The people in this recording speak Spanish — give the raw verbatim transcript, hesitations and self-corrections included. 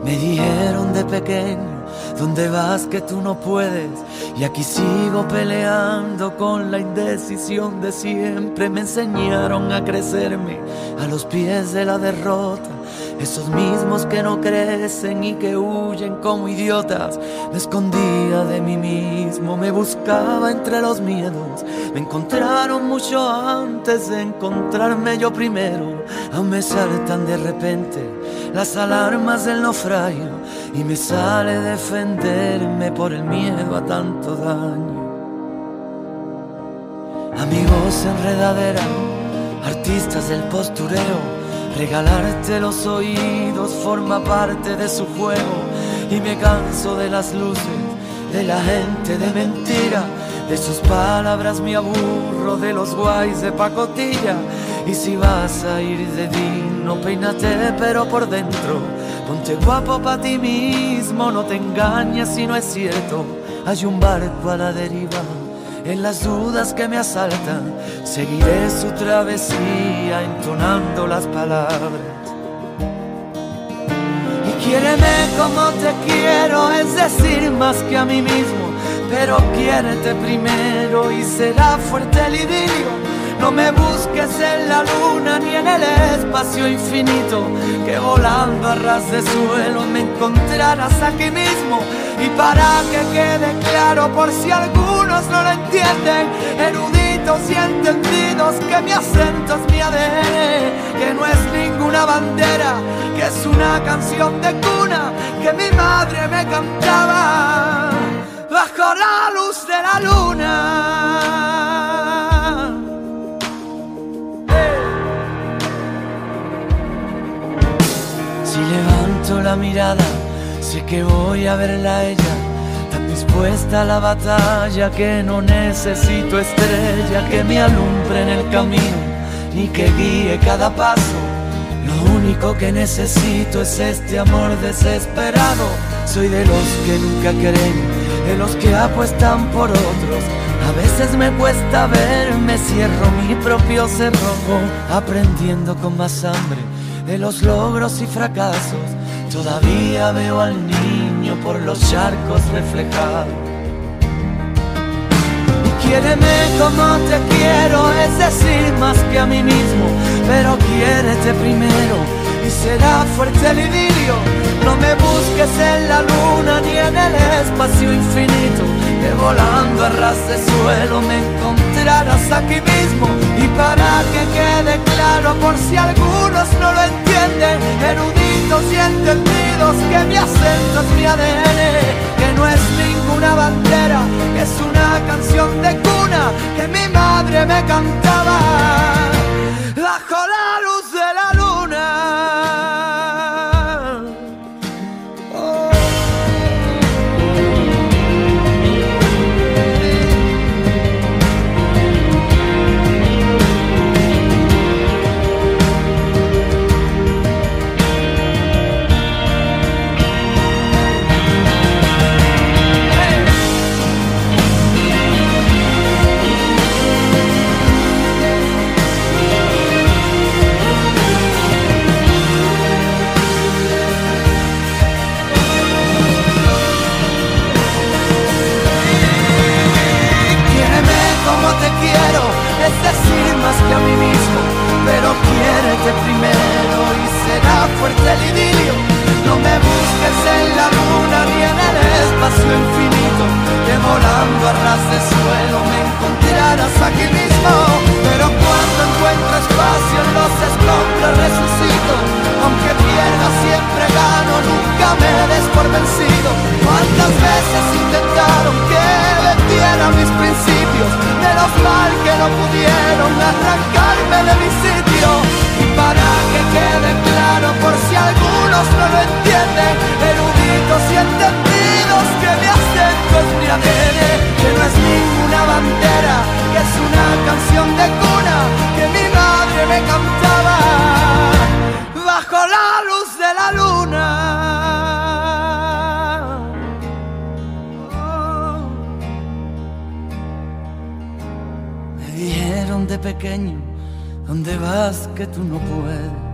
Me dijeron de pequeño, ¿dónde vas que tú no puedes? Y aquí sigo peleando con la indecisión de siempre. Me enseñaron a crecerme a los pies de la derrota. Esos mismos que no crecen y que huyen como idiotas. Me escondía de mí mismo, me buscaba entre los miedos. Me encontraron mucho antes de encontrarme yo primero. Aún me saltan de repente las alarmas del naufragio y me sale defenderme por el miedo a tanto daño. Amigos enredadera, artistas del postureo, regalarte los oídos forma parte de su juego. Y me canso de las luces, de la gente de mentira, de sus palabras me aburro, de los guays de pacotilla. Y si vas a ir de digno, peínate pero por dentro. Ponte guapo pa' ti mismo, no te engañes si no es cierto. Hay un barco a la deriva, en las dudas que me asaltan, seguiré su travesía entonando las palabras. Y quiéreme como te quiero, es decir, más que a mí mismo. Pero quiérete primero y será fuerte el idilio. No me busques en la luna ni en el espacio infinito, que volando a ras de suelo me encontrarás aquí mismo. Y para que quede claro, por si algunos no lo entienden, eruditos y entendidos, que mi acento es mi A D N, que no es ninguna bandera, que es una canción de cuna que mi madre me cantaba bajo la luz de la luna. Si levanto la mirada, sé que voy a verla a ella, tan dispuesta a la batalla que no necesito estrella que me alumbre en el camino, ni que guíe cada paso. Lo único que necesito es este amor desesperado. Soy de los que nunca creen, de los que apuestan por otros. A veces me cuesta ver, me cierro mi propio cerrojo, aprendiendo con más hambre de los logros y fracasos. Todavía veo al niño por los charcos reflejados. Y quiéreme como te quiero, es decir, más que a mí mismo. Pero quiérete primero y será fuerte el idilio. No me busques en la luna ni en el espacio infinito, que volando a ras de suelo me encontrarás aquí mismo. Y para que quede claro, por si algunos no lo entienden, eruditos y entendidos, que mi acento es mi A D N, que no es ninguna bandera, que es una canción de cuna que mi madre me cantaba bajo la luz de la luna. Es decir, más que a mí mismo, pero quiérete primero y será fuerte el idilio. No me busques en la luna ni en el espacio infinito, que volando a ras de suelo me encontrarás aquí mismo. Pero cuando encuentro espacio en los escombros resucito, aunque pierda siempre gano, nunca me des por vencido. Cuántas veces intentaron que vendiera mis principios, menos mal que no pudieron arrancarme de mi sitio. Y para que quede claro, por si algunos no lo entienden, eruditos y entendidos, que mi acento es mi A D N, que no es ninguna bandera, que es una canción de cuna que mi madre me cantaba bajo la luz de la luna. Me dijeron de pequeño, ¿dónde vas que tú no puedes?